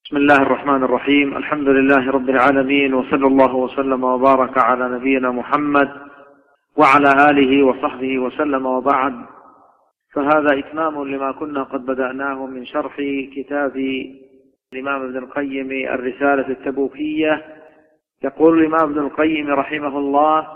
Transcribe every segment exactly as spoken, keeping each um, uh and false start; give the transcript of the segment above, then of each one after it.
بسم الله الرحمن الرحيم. الحمد لله رب العالمين، وصلى الله وسلم وبارك على نبينا محمد وعلى آله وصحبه وسلم، وبعد، فهذا إتمام لما كنا قد بدأناه من شرح كتاب الإمام ابن القيم الرسالة التبوكية. يقول الإمام ابن القيم رحمه الله: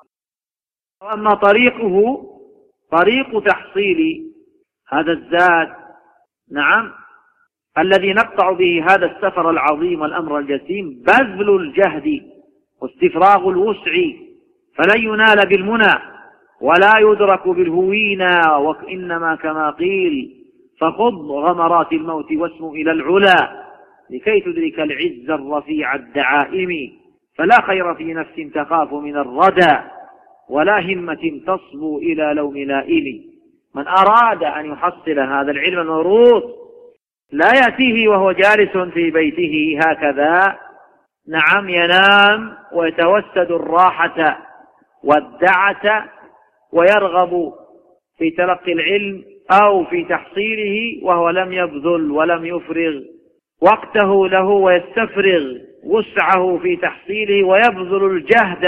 وأما طريقه طريق تحصيل هذا الزاد، نعم، الذي نقطع به هذا السفر العظيم والأمر الجسيم، بذل الجهد واستفراغ الوسع، فلن ينال بالمنى ولا يدرك بالهوينا، وإنما كما قيل: فخذ غمرات الموت واسم إلى العلا لكي تدرك العز الرفيع الدعائم، فلا خير في نفس تخاف من الردى ولا همة تصبو إلى لوم لائم. من أراد أن يحصل هذا العلم الموروث لا يأتيه وهو جالس في بيته هكذا، نعم، ينام ويتوسد الراحة والدعة ويرغب في تلقي العلم أو في تحصيله وهو لم يبذل ولم يفرغ وقته له ويستفرغ وسعه في تحصيله ويبذل الجهد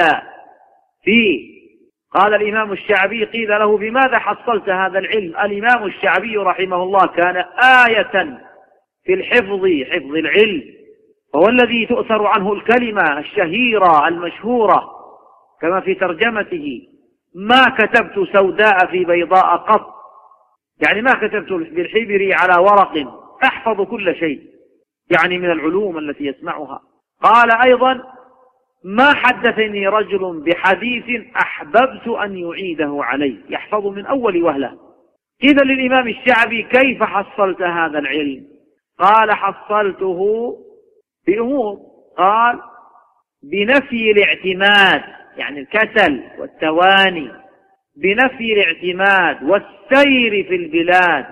فيه. قال الإمام الشعبي: قيل له: بماذا حصلت هذا العلم؟ الإمام الشعبي رحمه الله كان آية في الحفظ، حفظ العلم، وهو الذي تؤثر عنه الكلمة الشهيرة المشهورة كما في ترجمته: ما كتبت سوداء في بيضاء قط، يعني ما كتبت بالحبر على ورق، أحفظ كل شيء، يعني من العلوم التي يسمعها. قال أيضا: ما حدثني رجل بحديث أحببت أن يعيده علي، يحفظ من أول وهلة. إذا للإمام الشعبي: كيف حصلت هذا العلم؟ قال: حصلته بأمور. قال: بنفي الاعتماد، يعني الكسل والتواني، بنفي الاعتماد والسير في البلاد،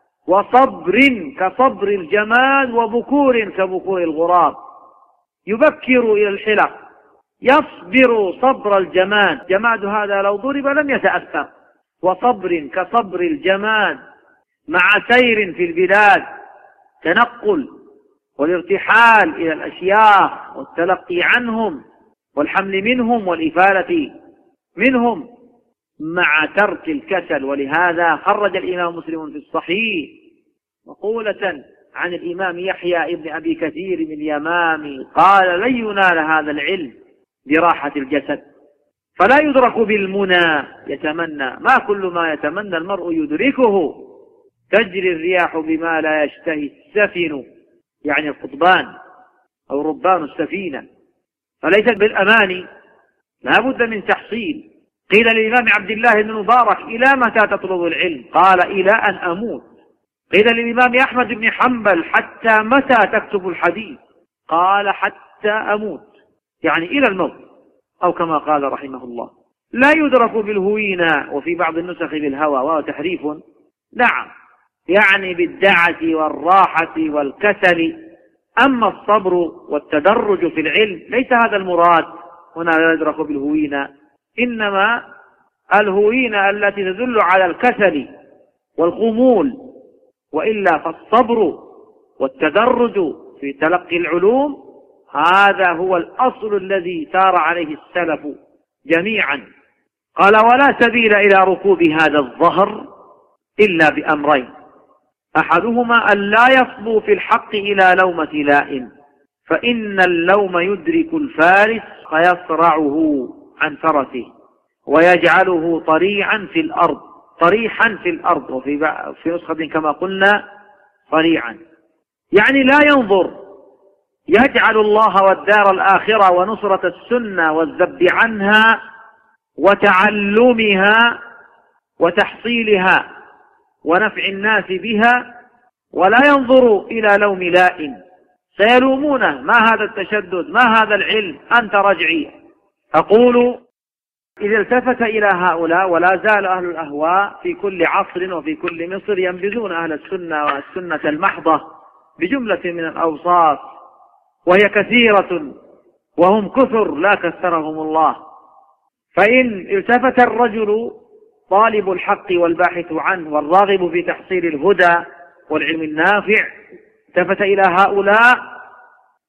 وصبر كصبر الجماد، وبكور كبكور الغراب. يبكر إلى الحلق، يصبر صبر الجماد، جماد هذا لو ضرب لم يتأثر، وصبر كصبر الجماد، مع سير في البلاد، تنقل والارتحال إلى الأشياخ والتلقي عنهم والحمل منهم والإفالة منهم، مع ترك الكسل. ولهذا خرج الإمام مسلم في الصحيح مقولة عن الإمام يحيى ابن أبي كثير من اليمامي قال: لن ينال هذا العلم براحة الجسد، فلا يدرك بالمنى. يتمنى، ما كل ما يتمنى المرء يدركه. تجري الرياح بما لا يشتهي السفن، يعني القطبان أو ربان السفينة، فليس بالأماني، لا بد من تحصيل. قيل للإمام عبد الله بن مبارك: إلى متى تطلب العلم؟ قال: إلى أن أموت. قيل للإمام أحمد بن حنبل: حتى متى تكتب الحديث؟ قال: حتى أموت، يعني إلى الموت، أو كما قال رحمه الله. لا يدرك بالهوينا، وفي بعض النسخ بالهوى، وهو تحريف، نعم، يعني بالدعة والراحة والكسل. أما الصبر والتدرج في العلم ليس هذا المراد هنا، لا يدرك بالهوينا، إنما الهوينا التي تدل على الكسل والخمول، وإلا فالصبر والتدرج في تلقي العلوم هذا هو الأصل الذي سار عليه السلف جميعا. قال: ولا سبيل إلى ركوب هذا الظهر إلا بأمرين: أحدهما أن لا يصبو في الحق إلى لومة لائم، فإن اللوم يدرك الفارس فيصرعه عن فرسه ويجعله طريعا في الأرض، طريحا في الأرض، وفي في نسخة كما قلنا طريعا، يعني لا ينظر، يجعل الله والدار الآخرة ونصرة السنة والذب عنها وتعلمها وتحصيلها ونفع الناس بها، ولا ينظر إلى لوم لائم. سيلومونه: ما هذا التشدد، ما هذا العلم، أنت رجعي. أقول: إذا التفت إلى هؤلاء، ولا زال أهل الأهواء في كل عصر وفي كل مصر ينبذون أهل السنة والسنة المحضة بجملة من الأوصاف، وهي كثيرة، وهم كثر لا كثرهم الله. فإن التفت الرجل طالب الحق والباحث عنه والراغب في تحصيل الهدى والعلم النافع، التفت إلى هؤلاء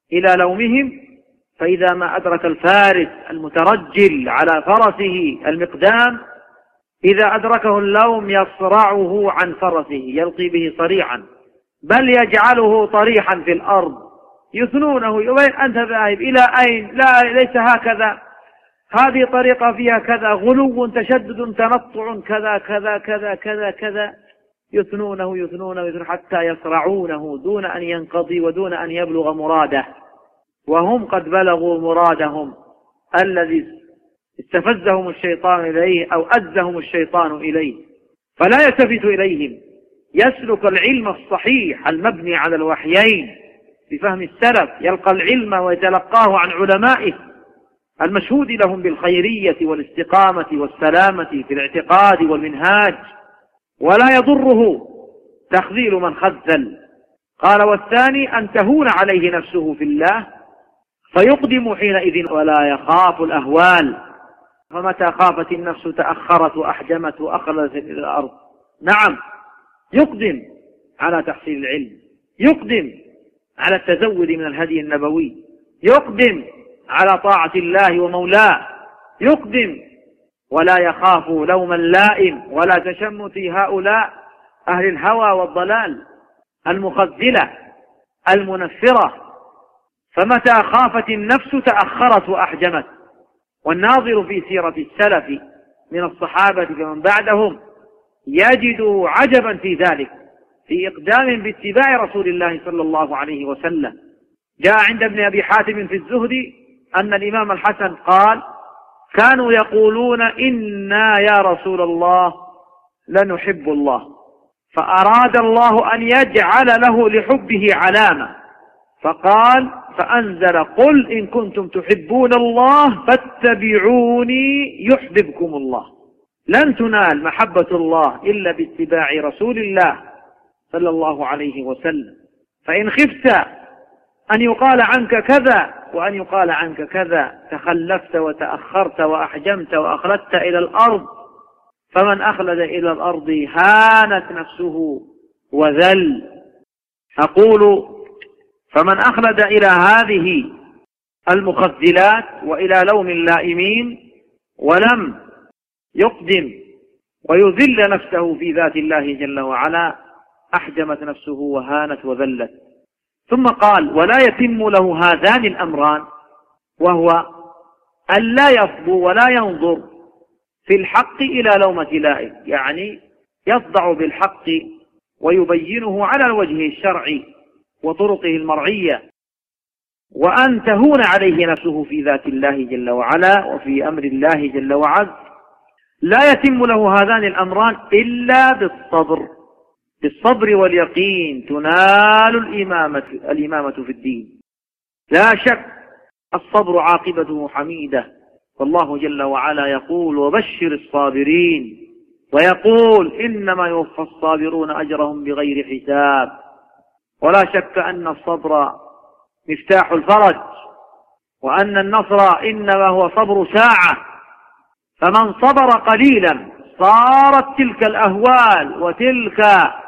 إلى لومهم، فإذا ما أدرك الفارس المترجل على فرسه المقدام، إذا أدركه اللوم يصرعه عن فرسه، يلقي به صريعا، بل يجعله طريحا في الأرض، يثنونه: وين أنت ذاهب؟ إلى أين؟ لا، ليس هكذا، هذه طريقة فيها كذا، غلو، تشدد، تنطع، كذا كذا كذا كذا كذا، يثنونه يثنونه يثنونه حتى يصرعونه دون أن ينقضي ودون أن يبلغ مراده، وهم قد بلغوا مرادهم الذي استفزهم الشيطان إليه أو أزهم الشيطان إليه. فلا يلتفت إليهم، يسلك العلم الصحيح المبني على الوحيين بفهم السلف، يلقى العلم ويتلقاه عن علمائه المشهود لهم بالخيرية والاستقامة والسلامة في الاعتقاد والمنهاج، ولا يضره تخذيل من خذل. قال: والثاني أن تهون عليه نفسه في الله فيقدم حينئذ ولا يخاف الأهوال. فمتى خافت النفس تأخرت وأحجمت وأخلت إلى الأرض. نعم، يقدم على تحصيل العلم، يقدم على التزود من الهدي النبوي، يقدم على طاعة الله ومولاه، يقدم ولا يخاف لوم اللائم ولا تشمت هؤلاء أهل الهوى والضلال المخذلة المنفرة. فمتى خافت النفس تأخرت وأحجمت. والناظر في سيرة السلف من الصحابة ومن بعدهم يجد عجبا في ذلك، في إقدام باتباع رسول الله صلى الله عليه وسلم. جاء عند ابن أبي حاتم في الزهد أن الإمام الحسن قال: كانوا يقولون إنا يا رسول الله لنحب الله، فأراد الله أن يجعل له لحبه علامة، فقال: فأنزل: قل إن كنتم تحبون الله فاتبعوني يحببكم الله. لن تنال محبة الله إلا باتباع رسول الله صلى الله عليه وسلم. فإن خفت أن يقال عنك كذا وأن يقال عنك كذا، تخلفت وتأخرت وأحجمت وأخلدت إلى الأرض، فمن أخلد إلى الأرض هانت نفسه وذل. أقول: فمن أخلد إلى هذه المخذلات وإلى لوم اللائمين ولم يقدم ويذل نفسه في ذات الله جل وعلا، أحجمت نفسه وهانت وذلت. ثم قال: ولا يتم له هذان الأمران، وهو أن لا يصبو ولا ينظر في الحق إلى لومة لائم، يعني يصدع بالحق ويبينه على الوجه الشرعي وطرقه المرعية، وأن تهون عليه نفسه في ذات الله جل وعلا وفي أمر الله جل وعز. لا يتم له هذان الأمران إلا بالصبر، بالصبر واليقين تنال الإمامة, الإمامة في الدين. لا شك الصبر عاقبته حميدة، والله جل وعلا يقول: وبشر الصابرين، ويقول: إنما يوفى الصابرون أجرهم بغير حساب. ولا شك أن الصبر مفتاح الفرج، وأن النصر إنما هو صبر ساعة. فمن صبر قليلا صارت تلك الأهوال وتلك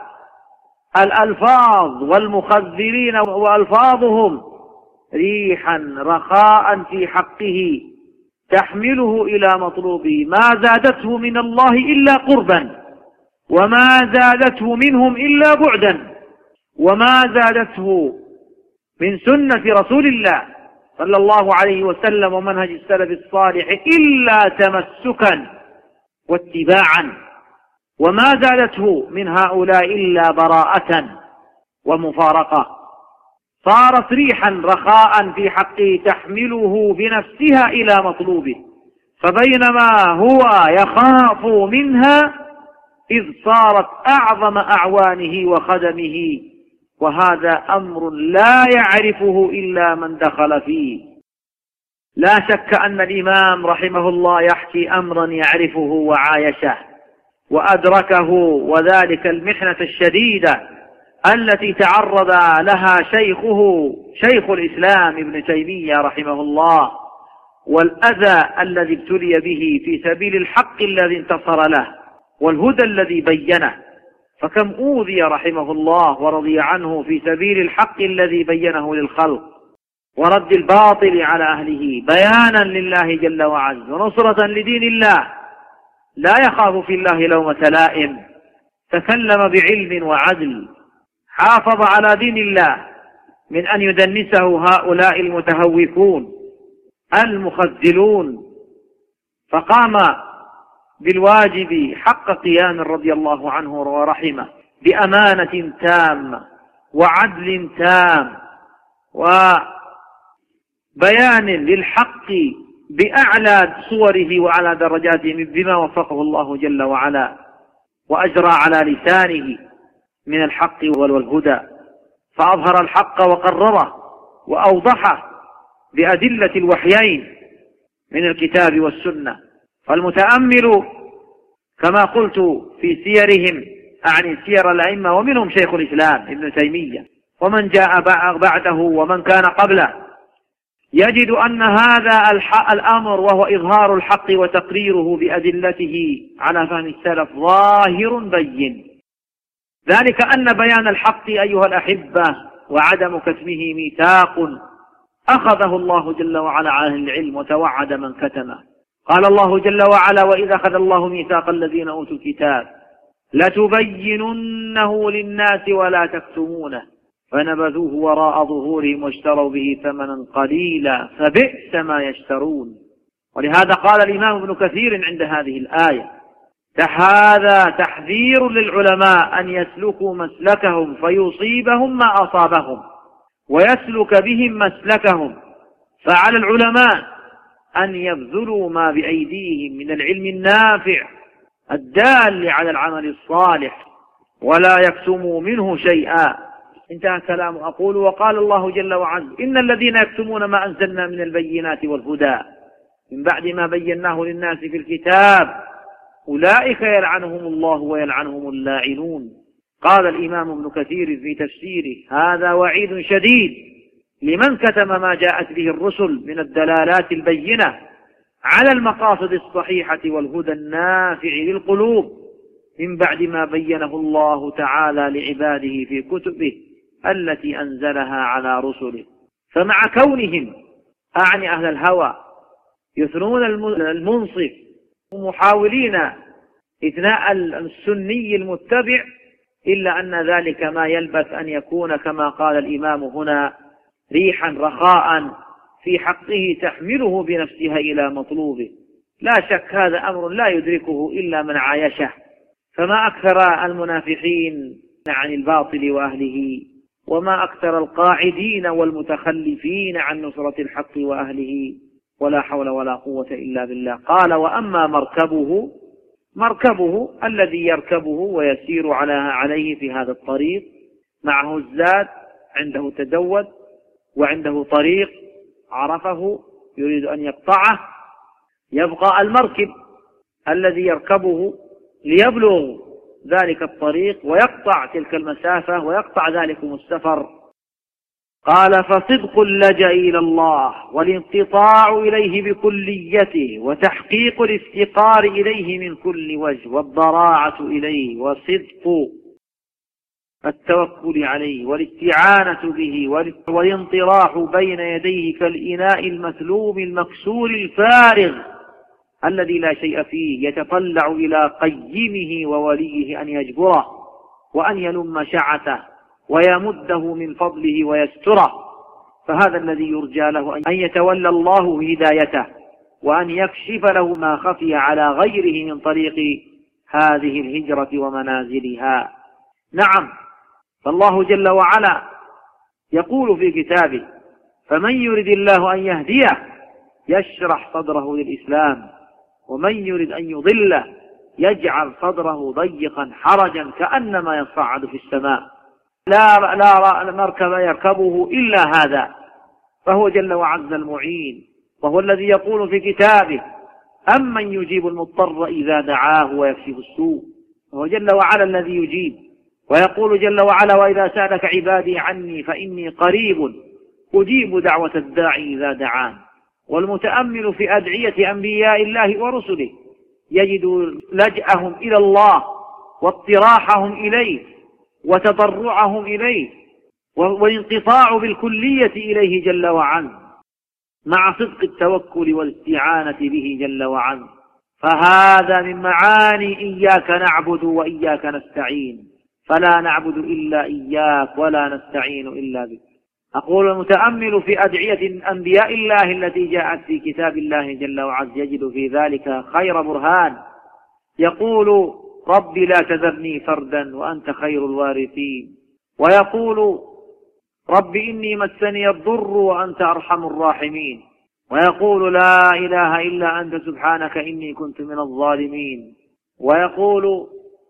الألفاظ والمخذلين وألفاظهم ريحا رخاء في حقه تحمله إلى مطلوبه، ما زادته من الله إلا قربا، وما زادته منهم إلا بعدا، وما زادته من سنة رسول الله صلى الله عليه وسلم ومنهج السلف الصالح إلا تمسكا واتباعا، وما زادته من هؤلاء إلا براءة ومفارقة. صارت ريحا رخاء في حقه تحمله بنفسها إلى مطلوبه، فبينما هو يخاف منها إذ صارت أعظم أعوانه وخدمه، وهذا أمر لا يعرفه إلا من دخل فيه. لا شك أن الإمام رحمه الله يحكي أمرا يعرفه وعايشه وأدركه، وذلك المحنة الشديدة التي تعرض لها شيخه شيخ الإسلام ابن تيمية رحمه الله، والأذى الذي ابتلي به في سبيل الحق الذي انتصر له والهدى الذي بينه. فكم أوذي رحمه الله ورضي عنه في سبيل الحق الذي بينه للخلق، ورد الباطل على أهله، بيانا لله جل وعز ونصرة لدين الله، لا يخاف في الله لومة لائم، تكلم بعلم وعدل، حافظ على دين الله من أن يدنسه هؤلاء المتهوكون المخذلون، فقام بالواجب حق قيام رضي الله عنه ورحمه بأمانة تامة وعدل تام وبيان للحق بأعلى صوره وعلى درجاته بما وفقه الله جل وعلا وأجرى على لسانه من الحق والهدى، فأظهر الحق وقرره وأوضحه بأدلة الوحيين من الكتاب والسنة. فالمتأمل كما قلت في سيرهم، أعني سير الأئمة، ومنهم شيخ الإسلام ابن تيمية ومن جاء بعده ومن كان قبله، يجد أن هذا الأمر وهو إظهار الحق وتقريره بأدلته على فهم السلف ظاهر بين، ذلك أن بيان الحق أيها الأحبة وعدم كتمه ميثاق أخذه الله جل وعلا على العلم وتوعد من كتمه. قال الله جل وعلا: وإذا أخذ الله ميثاق الذين أوتوا الكتاب لتبيننه للناس ولا تكتمونه فنبذوه وراء ظهورهم واشتروا به ثمنا قليلا فبئس ما يشترون. ولهذا قال الإمام ابن كثير عند هذه الآية: هذا تحذير للعلماء أن يسلكوا مسلكهم فيصيبهم ما أصابهم ويسلك بهم مسلكهم، فعلى العلماء أن يبذلوا ما بأيديهم من العلم النافع الدال على العمل الصالح ولا يكتموا منه شيئا. انتهى كلام. أقول: وقال الله جل وعز: إن الذين يكتمون ما أنزلنا من البينات والهدى من بعد ما بيناه للناس في الكتاب أولئك يلعنهم الله ويلعنهم اللاعنون. قال الإمام ابن كثير في تفسيره: هذا وعيد شديد لمن كتم ما جاءت به الرسل من الدلالات البينة على المقاصد الصحيحة والهدى النافع للقلوب من بعد ما بينه الله تعالى لعباده في كتبه التي أنزلها على رسله. فمع كونهم، أعني أهل الهوى، يثنون المنصف ومحاولين إثناء السني المتبع، إلا أن ذلك ما يلبث أن يكون كما قال الإمام هنا ريحا رخاء في حقه تحمله بنفسها إلى مطلوبه. لا شك هذا أمر لا يدركه إلا من عايشه. فما أكثر المنافحين عن الباطل وأهله، وما أكثر القاعدين والمتخلفين عن نصرة الحق وأهله، ولا حول ولا قوة إلا بالله. قال: وأما مركبه مركبه الذي يركبه ويسير على عليه في هذا الطريق، معه الزاد، عنده تدود وعنده طريق عرفه يريد أن يقطعه، يبقى المركب الذي يركبه ليبلغ ذلك الطريق ويقطع تلك المسافة ويقطع ذلكم السفر. قال: فصدق اللجأ إلى الله والانقطاع إليه بكليته وتحقيق الافتقار إليه من كل وجه والضراعة إليه وصدق التوكل عليه والاستعانة به والانطراح بين يديه كالإناء المثلوب المكسور الفارغ الذي لا شيء فيه، يتطلع إلى قيمه ووليه أن يجبره وأن يلم شعته ويمده من فضله ويستره. فهذا الذي يرجى له أن يتولى الله هدايته وأن يكشف له ما خفي على غيره من طريق هذه الهجرة ومنازلها. نعم، فالله جل وعلا يقول في كتابه: فمن يرد الله أن يهديه يشرح صدره للإسلام ومن يرد أن يضله يجعل صدره ضيقا حرجا كأنما يصعد في السماء. لا, لا مركب يركبه إلا هذا، فهو جل وعز المعين، وهو الذي يقول في كتابه: أمن يجيب المضطر إذا دعاه ويكشف السوء. وهو جل وعلا الذي يجيب، ويقول جل وعلا: وإذا سألك عبادي عني فإني قريب أجيب دعوة الداعي إذا دعان. والمتأمل في أدعية أنبياء الله ورسله يجد لجأهم إلى الله واضطراحهم إليه وتضرعهم إليه والانقطاع بالكلية إليه جل وعلا مع صدق التوكل والاستعانة به جل وعلا. فهذا من معاني إياك نعبد وإياك نستعين، فلا نعبد إلا إياك ولا نستعين إلا بك. أقول المتأمل في أدعية أنبياء الله التي جاءت في كتاب الله جل وعلا يجد في ذلك خير برهان. يقول رب لا تذرني فردا وأنت خير الوارثين، ويقول رب إني مسني الضر وأنت أرحم الراحمين، ويقول لا إله إلا أنت سبحانك إني كنت من الظالمين، ويقول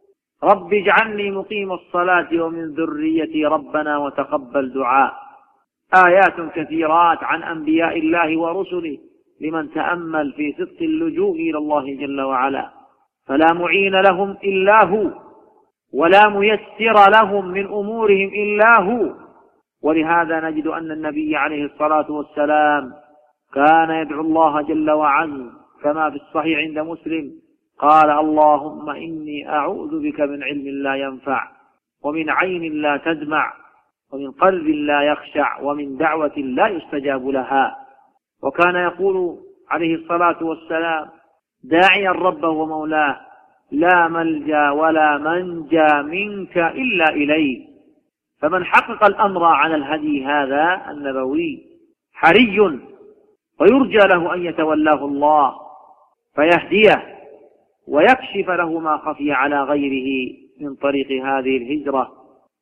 رب اجعلني مقيم الصلاة ومن ذريتي ربنا وتقبل دعاء. آيات كثيرات عن أنبياء الله ورسله لمن تأمل في صدق اللجوء إلى الله جل وعلا، فلا معين لهم إلا هو، ولا ميسر لهم من أمورهم إلا هو. ولهذا نجد أن النبي عليه الصلاة والسلام كان يدعو الله جل وعلا كما في الصحيح عند مسلم قال اللهم إني أعوذ بك من علم لا ينفع، ومن عين لا تدمع، ومن قلب لا يخشع، ومن دعوة لا يستجاب لها. وكان يقول عليه الصلاة والسلام داعيا ربه ومولاه لا ملجا ولا منجا منك إلا إليك. فمن حقق الأمر على الهدي هذا النبوي حري ويرجى له أن يتولاه الله فيهديه ويكشف له ما خفي على غيره من طريق هذه الهجرة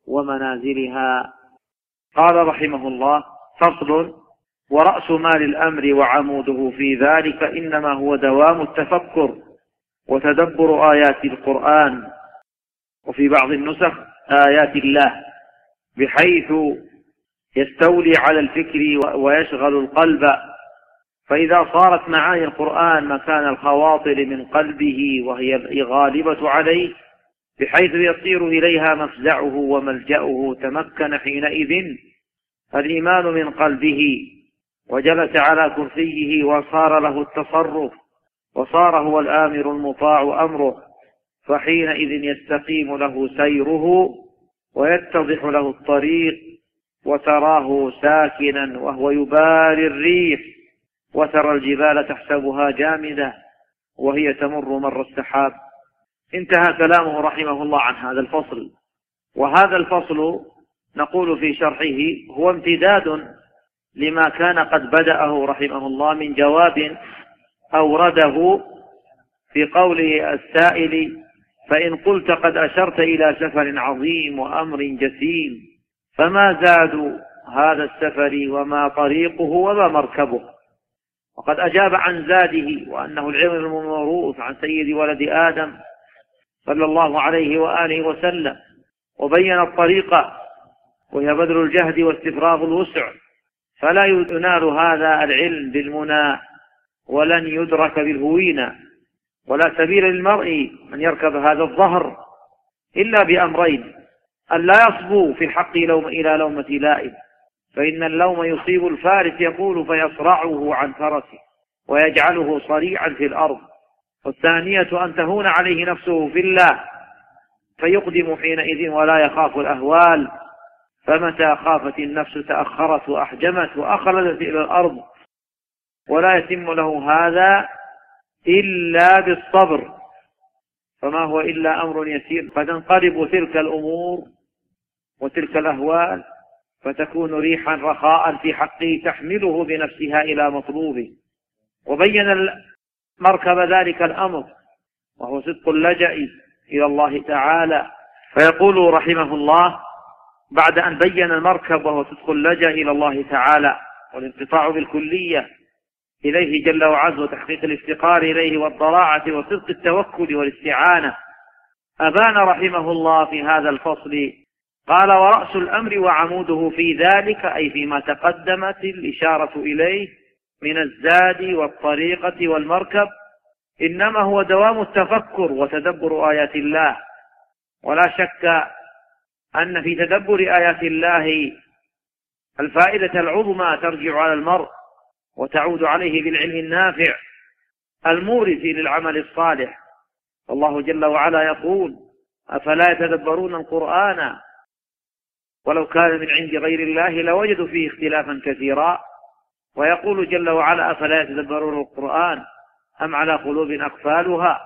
ومنازلها. قال رحمه الله: فصل: ورأس مال الأمر وعموده في ذلك إنما هو دوام التفكر وتدبر آيات القرآن، وفي بعض النسخ آيات الله، بحيث يستولي على الفكر ويشغل القلب. فإذا صارت معاني القرآن مكان الخواطر من قلبه وهي غالبة عليه بحيث يصير إليها مفزعه وملجأه، تمكن حينئذ الإيمان من قلبه وجلس على كرسيه وصار له التصرف، وصار هو الآمر المطاع أمره، فحينئذ يستقيم له سيره ويتضح له الطريق، وتراه ساكنا وهو يباري الريح، وترى الجبال تحسبها جامدة وهي تمر مر السحاب. انتهى كلامه رحمه الله عن هذا الفصل. وهذا الفصل نقول في شرحه هو امتداد لما كان قد بدأه رحمه الله من جواب أورده في قوله السائل: فإن قلت قد أشرت إلى سفر عظيم وأمر جسيم، فما زاد هذا السفر وما طريقه وما مركبه؟ وقد أجاب عن زاده وأنه العلم الموروث عن سيد ولد آدم صلى الله عليه وآله وسلم، وبين الطريقة وهي بذل الجهد واستفراغ الوسع، فلا ينال هذا العلم بالمنى ولن يدرك بالهوينة، ولا سبيل للمرء أن يركب هذا الظهر إلا بأمرين: أن لا يصبو في الحق لوم إلى لومة لائم، فإن اللوم يصيب الفارس يقول فيصرعه عن فرسه ويجعله صريعا في الأرض. والثانية أن تهون عليه نفسه في الله فيقدم حينئذ ولا يخاف الأهوال، فمتى خافت النفس تأخرت وأحجمت وأخلدت إلى الأرض، ولا يتم له هذا إلا بالصبر، فما هو إلا أمر يسير، فتنقلب تلك الأمور وتلك الأهوال فتكون ريحا رخاء في حقه تحمله بنفسها إلى مطلوبه. وبين مركب ذلك الأمر وهو صدق اللجأ إلى الله تعالى، فيقول رحمه الله بعد أن بين المركب وهو صدق اللجأ إلى الله تعالى والانقطاع بالكلية إليه جل وعز وتحقيق الافتقار إليه والضراعة وصدق التوكل والاستعانة، أبان رحمه الله في هذا الفصل قال: ورأس الأمر وعموده في ذلك، أي فيما تقدمت الإشارة إليه من الزاد والطريقة والمركب، إنما هو دوام التفكر وتدبر آيات الله. ولا شك أن في تدبر آيات الله الفائدة العظمى ترجع على المرء وتعود عليه بالعلم النافع المورث للعمل الصالح. الله جل وعلا يقول: أفلا يتدبرون القرآن ولو كان من عند غير الله لوجدوا فيه اختلافا كثيرا. ويقول جل وعلا: أفلا يتدبرون القرآن أم على قلوب أقفالها.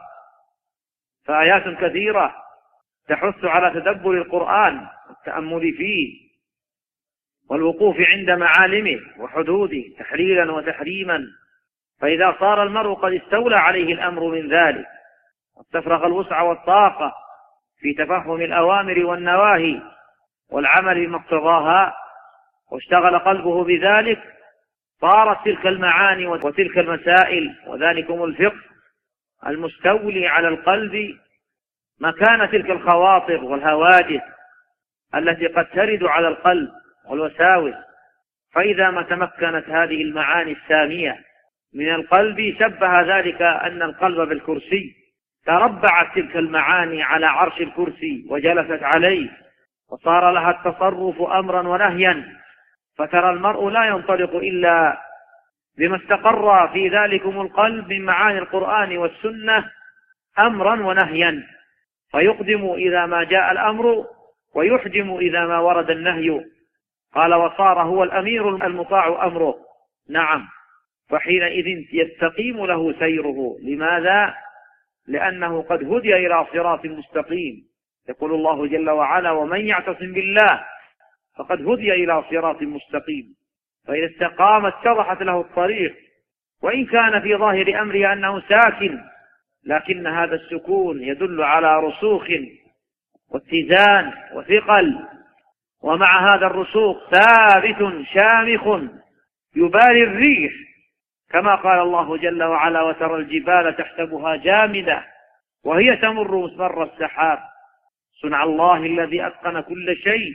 فآيات كثيرة تحث على تدبر القرآن والتأمل فيه والوقوف عند معالمه وحدوده تحليلا وتحريما. فإذا صار المرء قد استولى عليه الأمر من ذلك واستفرغ الوسع والطاقة في تفهم الأوامر والنواهي والعمل بمقتضاها واشتغل قلبه بذلك، صارت تلك المعاني وتلك المسائل وذلكم الفقه المستولي على القلب مكان تلك الخواطر والهواجس التي قد ترد على القلب والوساوس. فإذا ما تمكنت هذه المعاني السامية من القلب شبه ذلك أن القلب بالكرسي، تربعت تلك المعاني على عرش الكرسي وجلست عليه وصار لها التصرف أمرا ونهيا. فترى المرء لا ينطلق إلا بما استقر في ذلكم القلب من معاني القرآن والسنة أمرا ونهيا، فيقدم إذا ما جاء الأمر ويحجم إذا ما ورد النهي. قال: وصار هو الأمير المطاع أمره. نعم، فحينئذ يستقيم له سيره. لماذا؟ لأنه قد هدي إلى صراط مستقيم. يقول الله جل وعلا: ومن يعتصم بالله فقد هدي إلى صراط مستقيم. فإذا استقام اتضحت له الطريق، وإن كان في ظاهر أمره أنه ساكن، لكن هذا السكون يدل على رسوخ واتزان وثقل. ومع هذا الرسوخ ثابت شامخ يباري الريح، كما قال الله جل وعلا: وترى الجبال تحسبها جامدة وهي تمر مر السحاب صنع الله الذي أتقن كل شيء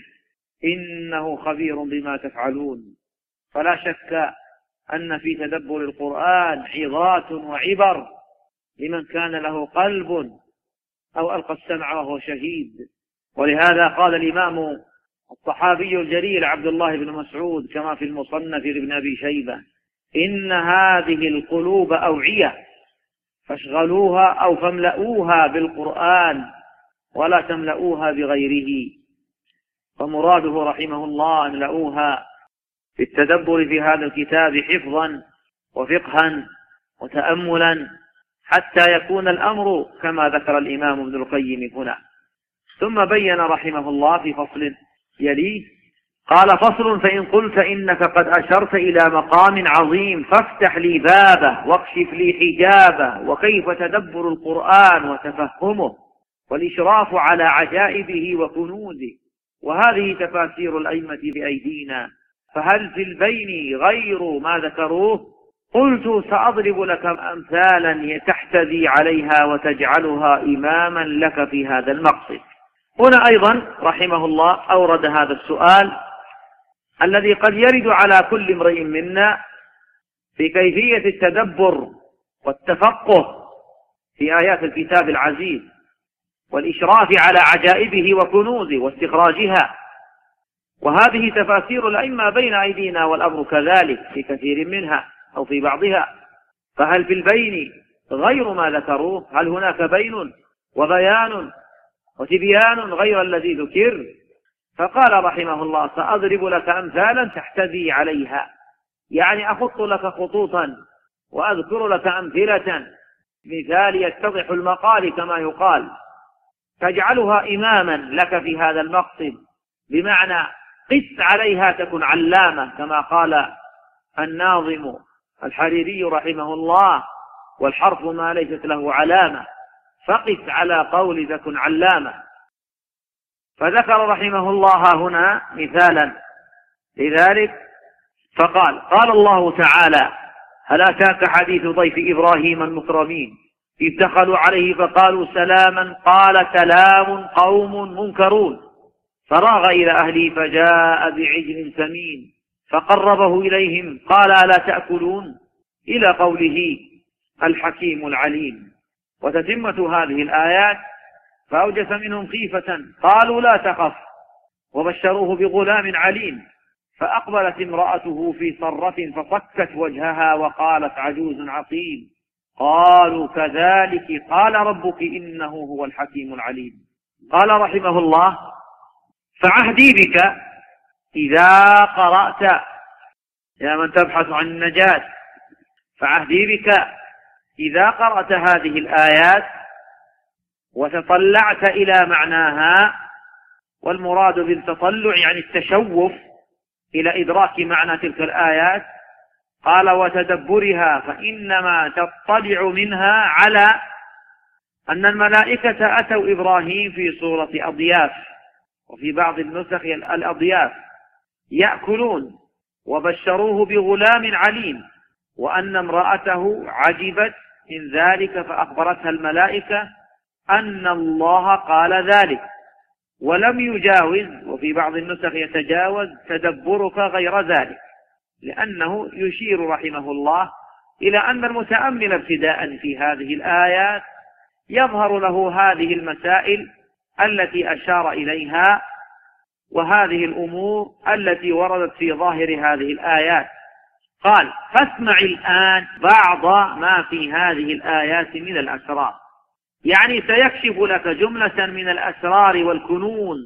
إنه خبير بما تفعلون. فلا شك أن في تدبر القرآن عظات وعبر لمن كان له قلب أو ألقى السمع وهو شهيد. ولهذا قال الإمام الصحابي الجليل عبد الله بن مسعود كما في المصنف لابن أبي شيبة: إن هذه القلوب أوعية فاشغلوها أو فاملؤوها بالقرآن ولا تملؤوها بغيره. فمراده رحمه الله أن لؤوها بالتدبر في هذا الكتاب حفظا وفقها وتأملا حتى يكون الأمر كما ذكر الإمام ابن القيم هنا. ثم بين رحمه الله في فصل يليه قال: فصل: فإن قلت إنك قد أشرت إلى مقام عظيم فافتح لي بابه واكشف لي حجابه، وكيف تدبر القرآن وتفهمه والإشراف على عجائبه وكنوزه. وهذه تفاسير الأئمة بأيدينا، فهل في البين غير ما ذكروه؟ قلت: سأضرب لك أمثالا تحتذي عليها وتجعلها إماما لك في هذا المقصد. هنا أيضا رحمه الله أورد هذا السؤال الذي قد يرد على كل امرئ منا في كيفية التدبر والتفقه في آيات الكتاب العزيز والإشراف على عجائبه وكنوزه واستخراجها. وهذه تفاسير الأئمة بين أيدينا والأمر كذلك في كثير منها أو في بعضها. فهل في البين غير ما ذكروه؟ هل هناك بين وبيان وتبيان غير الذي ذكر؟ فقال رحمه الله: سأضرب لك أمثالا تحتذي عليها، يعني أخط لك خطوطا وأذكر لك أمثلة مثال يتضح المقال كما يقال، تجعلها إماما لك في هذا المقصد، بمعنى قس عليها تكن علامة، كما قال الناظم الحريري رحمه الله: والحرف ما ليست له علامة فقس على قول تكن علامة. فذكر رحمه الله هنا مثالا لذلك فقال: قال الله تعالى: هل أتاك حديث ضيف إبراهيم المكرمين إذ دخلوا عليه فقالوا سلاما قال سلام قوم منكرون فراغ إلى أهله فجاء بعجل سمين فقربه إليهم قال ألا تأكلون إلى قوله الحكيم العليم. وتتمة هذه الآيات فأوجس منهم خيفة قالوا لا تخف وبشروه بغلام عليم فأقبلت امرأته في صرة فصكت وجهها وقالت عجوز عقيم قالوا كذلك قال ربك إنه هو الحكيم العليم. قال رحمه الله: فعهدي بك إذا قرأت، يا من تبحث عن النجاة فعهدي بك إذا قرأت هذه الآيات وتطلعت إلى معناها، والمراد بالتطلع يعني التشوف إلى إدراك معنى تلك الآيات، قال وتدبرها، فإنما تطلع منها على أن الملائكة أتوا إبراهيم في صورة أضياف، وفي بعض النسخ الأضياف يأكلون، وبشروه بغلام عليم، وأن امرأته عجبت من ذلك فأخبرتها الملائكة أن الله قال ذلك، ولم يجاوز، وفي بعض النسخ يتجاوز تدبرك غير ذلك، لأنه يشير رحمه الله إلى أن المتأمل ابتداء في هذه الآيات يظهر له هذه المسائل التي أشار إليها، وهذه الأمور التي وردت في ظاهر هذه الآيات. قال فاسمع الآن بعض ما في هذه الآيات من الأسرار، يعني سيكشف لك جملة من الأسرار والكنون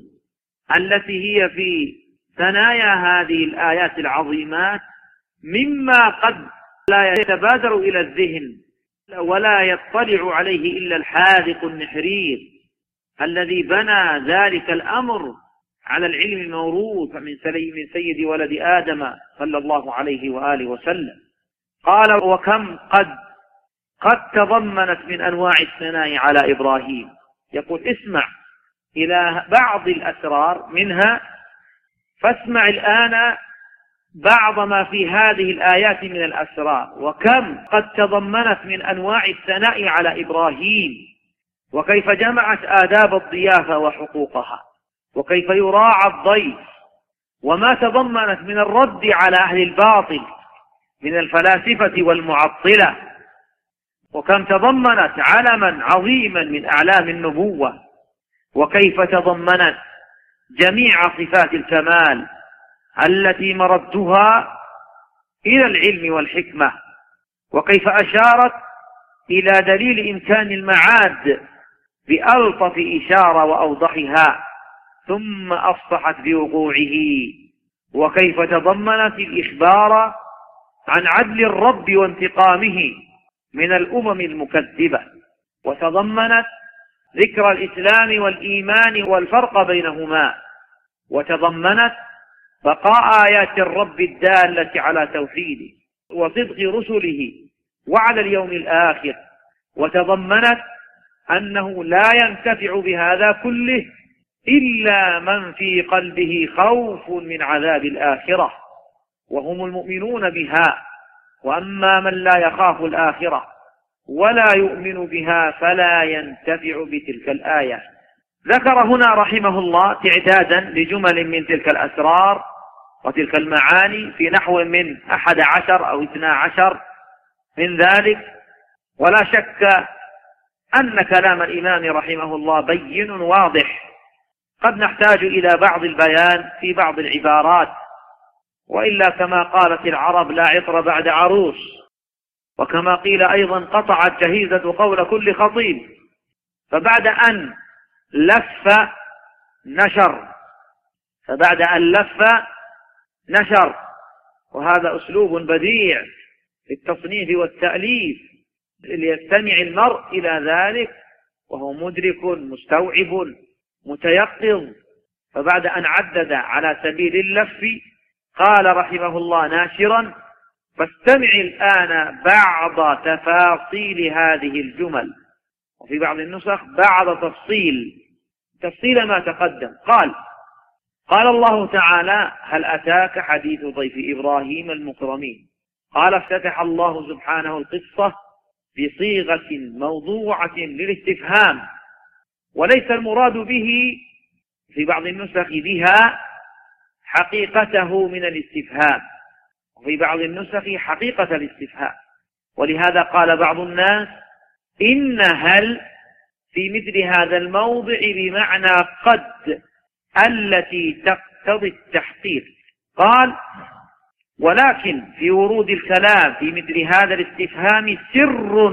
التي هي في ثنايا هذه الآيات العظيمات، مما قد لا يتبادر إلى الذهن ولا يطلع عليه إلا الحاذق النحرير الذي بنى ذلك الأمر على العلم الموروث من سيد ولد آدم صلى الله عليه وآله وسلم. قال وكم قد قد تضمنت من أنواع الثناء على إبراهيم. يقول اسمع إلى بعض الأسرار منها، فاسمع الآن بعض ما في هذه الآيات من الأسرار، وكم قد تضمنت من أنواع الثناء على إبراهيم، وكيف جمعت آداب الضيافة وحقوقها، وكيف يراعى الضيف، وما تضمنت من الرد على أهل الباطل من الفلاسفة والمعطلة، وكم تضمنت علما عظيما من أعلام النبوة، وكيف تضمنت جميع صفات الكمال التي مردها إلى العلم والحكمة، وكيف أشارت إلى دليل إمكان المعاد بألطف إشارة وأوضحها، ثم أفصحت بوقوعه، وكيف تضمنت الإخبار عن عدل الرب وانتقامه من الأمم المكذبة، وتضمنت ذكر الإسلام والإيمان والفرق بينهما، وتضمنت بقاء آيات الرب الدالة على توحيده وصدق رسله وعلى اليوم الآخر، وتضمنت أنه لا ينتفع بهذا كله إلا من في قلبه خوف من عذاب الآخرة وهم المؤمنون بها، وأما من لا يخاف الآخرة ولا يؤمن بها فلا ينتفع بتلك الآية. ذكر هنا رحمه الله تعدادا لجمل من تلك الأسرار وتلك المعاني في نحو من أحد عشر أو اثنا عشر من ذلك، ولا شك أن كلام الإمام رحمه الله بين واضح، قد نحتاج إلى بعض البيان في بعض العبارات، وإلا كما قالت العرب لا عطر بعد عروس، وكما قيل أيضا قطعت جهيزة قول كل خطيب، فبعد أن لف نشر فبعد أن لف نشر وهذا أسلوب بديع في التصنيف والتأليف ليستمع المرء إلى ذلك وهو مدرك مستوعب متيقظ. فبعد أن عدد على سبيل اللف قال رحمه الله ناشرا فاستمع الآن بعض تفاصيل هذه الجمل، وفي بعض النسخ بعض تفصيل تفصيل ما تقدم. قال قال الله تعالى هل أتاك حديث ضيف إبراهيم المكرمين. قال افتتح الله سبحانه القصة بصيغة موضوعة للاستفهام، وليس المراد به في بعض النسخ بها حقيقته من الاستفهام، وفي بعض النسخ حقيقة الاستفهام، ولهذا قال بعض الناس إن هل في مثل هذا الموضع بمعنى قد التي تقتضي التحقيق. قال ولكن في ورود الكلام في مثل هذا الاستفهام سر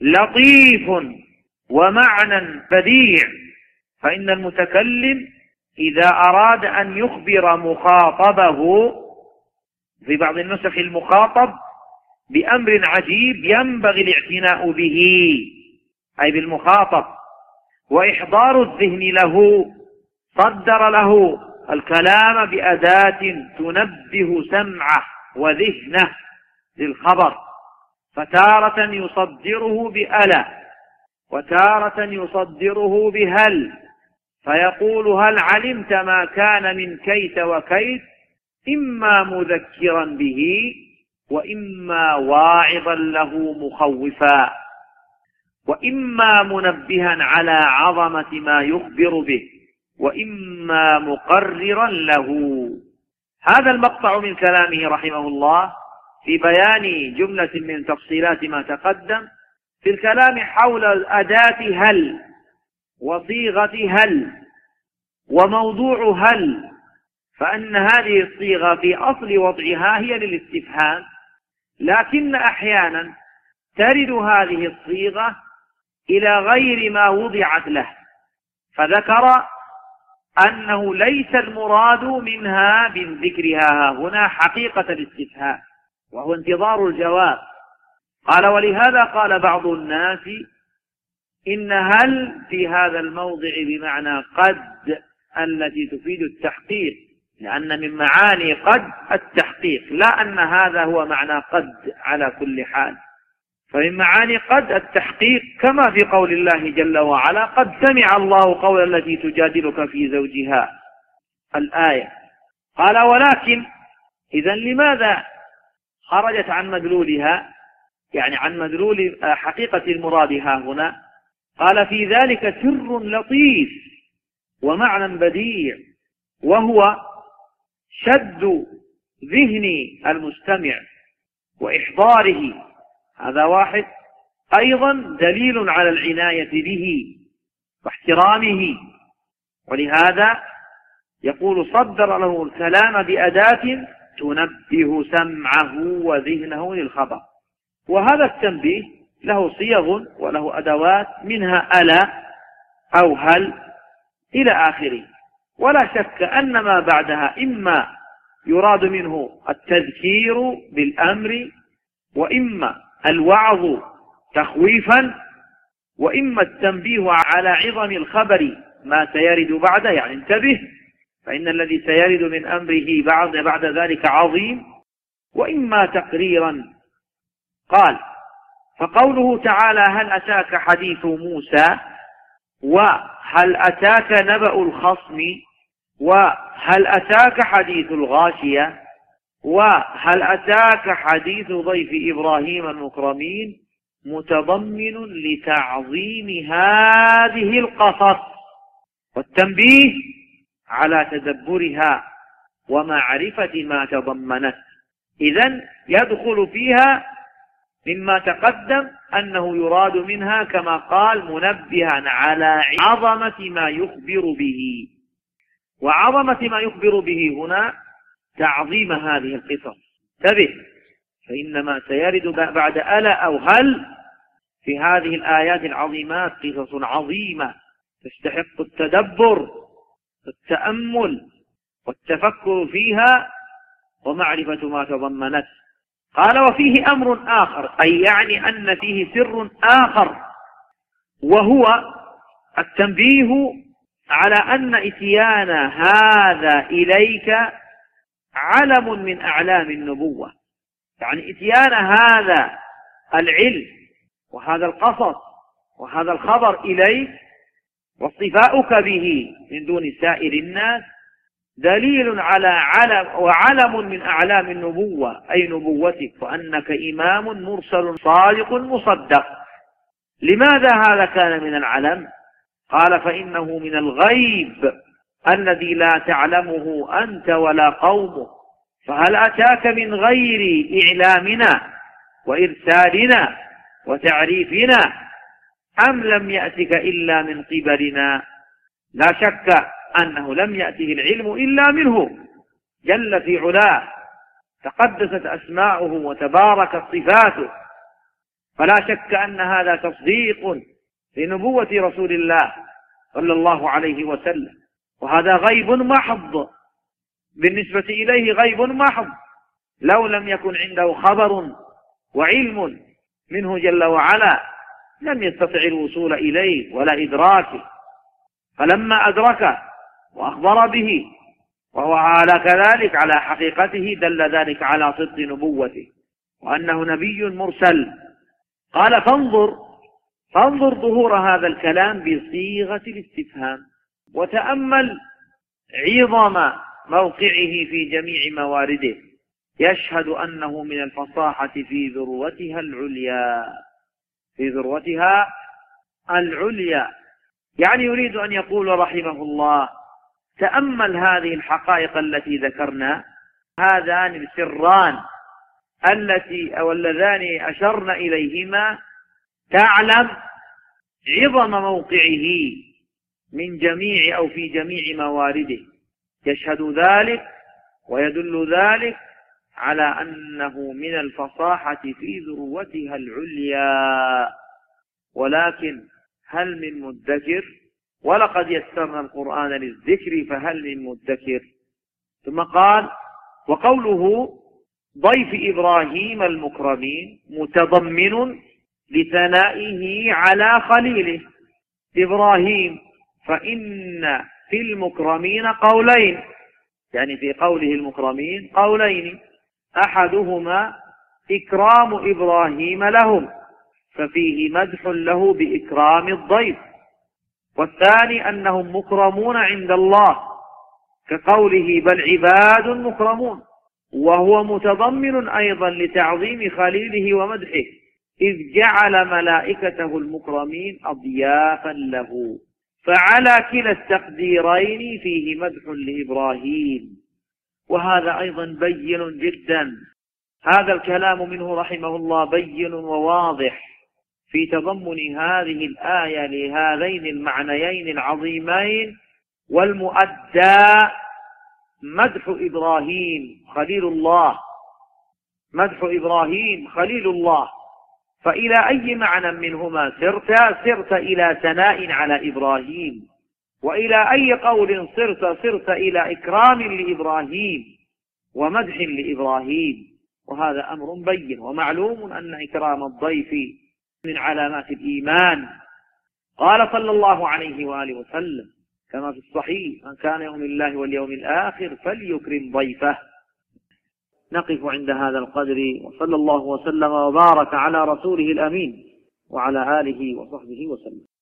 لطيف ومعنى بديع، فإن المتكلم إذا أراد أن يخبر مخاطبه، في بعض النسخ المخاطب، بأمر عجيب ينبغي الاعتناء به، أي بالمخاطب، وإحضار الذهن له، صدر له الكلام بأداة تنبه سمعه وذهنه للخبر، فتارة يصدره بألا، وتارة يصدره بهل، فيقول هل علمت ما كان من كيت وكيت، إما مذكرا به وإما واعظا له مخوفا، وإما منبها على عظمة ما يخبر به، وإما مقررا له. هذا المقطع من كلامه رحمه الله في بيان جملة من تفصيلات ما تقدم في الكلام حول أداة هل وصيغة هل وموضوع هل، فأن هذه الصيغة في أصل وضعها هي للاستفهام، لكن أحيانا ترد هذه الصيغة إلى غير ما وضعت له، فذكر أنه ليس المراد منها من ذكرها هنا حقيقة الاستفهام، وهو انتظار الجواب. قال ولهذا قال بعض الناس إن هل في هذا الموضع بمعنى قد التي تفيد التحقيق، لأن من معاني قد التحقيق، لا أن هذا هو معنى قد على كل حال. فمن معاني قد التحقيق، كما في قول الله جل وعلا قد سمع الله قول التي تجادلك في زوجها الآية. قال ولكن إذن لماذا خرجت عن مدلولها، يعني عن مدلول حقيقة المراد ها هنا؟ قال في ذلك سر لطيف ومعنى بديع، وهو شد ذهن المستمع وإحضاره، هذا واحد، أيضا دليل على العناية به واحترامه، ولهذا يقول صدر له الكلام بأداة تنبه سمعه وذهنه للخبر. وهذا التنبيه له صيغ وله أدوات، منها ألا أو هل إلى آخره، ولا شك أن ما بعدها إما يراد منه التذكير بالأمر، وإما الوعظ تخويفا، وإما التنبيه على عظم الخبر ما سيرد بعده، يعني انتبه فإن الذي سيرد من أمره بعد, بعد ذلك عظيم، وإما تقريرا. قال فقوله تعالى هل أتاك حديث موسى، وهل أتاك نبأ الخصم، وهل أتاك حديث الغاشية، وهل أتاك حديث ضيف إبراهيم المكرمين، متضمن لتعظيم هذه القصص والتنبيه على تدبرها ومعرفة ما تضمنت. إذن يدخل فيها مما تقدم أنه يراد منها كما قال منبها على عظمة ما يخبر به، وعظمة ما يخبر به هنا تعظيم هذه القصص. انتبه، فإنما سيرد بعد ألا أو هل في هذه الآيات العظيمات قصص عظيمة تستحق التدبر والتأمل والتفكر فيها ومعرفة ما تضمنت. قال وفيه أمر آخر، أي يعني أن فيه سر آخر، وهو التنبيه على أن إتيان هذا إليك علم من أعلام النبوة، يعني إتيان هذا العلم وهذا القصص وهذا الخبر إليك واصطفاؤك به من دون سائر الناس دليل على علم وعلم من أعلام النبوة، أي نبوتك، وأنك إمام مرسل صادق مصدق. لماذا هذا كان من العلم؟ قال فإنه من الغيب الذي لا تعلمه أنت ولا قومك، فهل أتاك من غير إعلامنا وإرسالنا وتعريفنا، أم لم يأتك إلا من قبلنا؟ لا شك أنه لم يأته العلم إلا منه جل في علاه، تقدست أسماؤه وتباركت صفاته، فلا شك أن هذا تصديق لنبوة رسول الله صلى الله عليه وسلم، وهذا غيب محض، بالنسبة إليه غيب محض، لو لم يكن عنده خبر وعلم منه جل وعلا لم يستطع الوصول إليه ولا إدراكه. فلما أدركه وأخبر به وهو على كذلك على حقيقته دل ذلك على صدق نبوته وأنه نبي مرسل. قال فانظر فانظر ظهور هذا الكلام بصيغة الاستفهام، وتأمل عظم موقعه في جميع موارده، يشهد أنه من الفصاحة في ذروتها العليا في ذروتها العليا يعني يريد أن يقول رحمه الله: تأمل هذه الحقائق التي ذكرنا، هذان السران التي أو اللذان أشرنا إليهما، تعلم عظم موقعه من جميع أو في جميع موارده، يشهد ذلك ويدل ذلك على أنه من الفصاحة في ذروتها العليا. ولكن هل من مدكر؟ ولقد يسرنا القرآن للذكر فهل من مدكر؟ ثم قال: وقوله ضيف إبراهيم المكرمين متضمن لثنائه على خليله إبراهيم، فإن في المكرمين قولين، يعني في قوله المكرمين قولين، أحدهما إكرام إبراهيم لهم ففيه مدح له بإكرام الضيف، والثاني أنهم مكرمون عند الله كقوله بل عباد مكرمون، وهو متضمن أيضا لتعظيم خليله ومدحه، إذ جعل ملائكته المكرمين أضيافا له، فعلى كلا التقديرين فيه مدح لإبراهيم. وهذا أيضا بين جدا، هذا الكلام منه رحمه الله بين وواضح في تضمن هذه الآية لهذين المعنيين العظيمين، والمؤدى مدح إبراهيم خليل الله، مدح إبراهيم خليل الله. فإلى أي معنى منهما سرت؟ سرت إلى ثناء على إبراهيم، وإلى أي قول سرت؟ سرت إلى إكرام لإبراهيم ومدح لإبراهيم. وهذا أمر بين ومعلوم أن إكرام الضيف من علامات الإيمان. قال صلى الله عليه وآله وسلم كما في الصحيح: من كان يؤمن بالله واليوم الآخر فليكرم ضيفه. نقف عند هذا القدر، وصلى الله وسلم وبارك على رسوله الأمين وعلى آله وصحبه وسلم.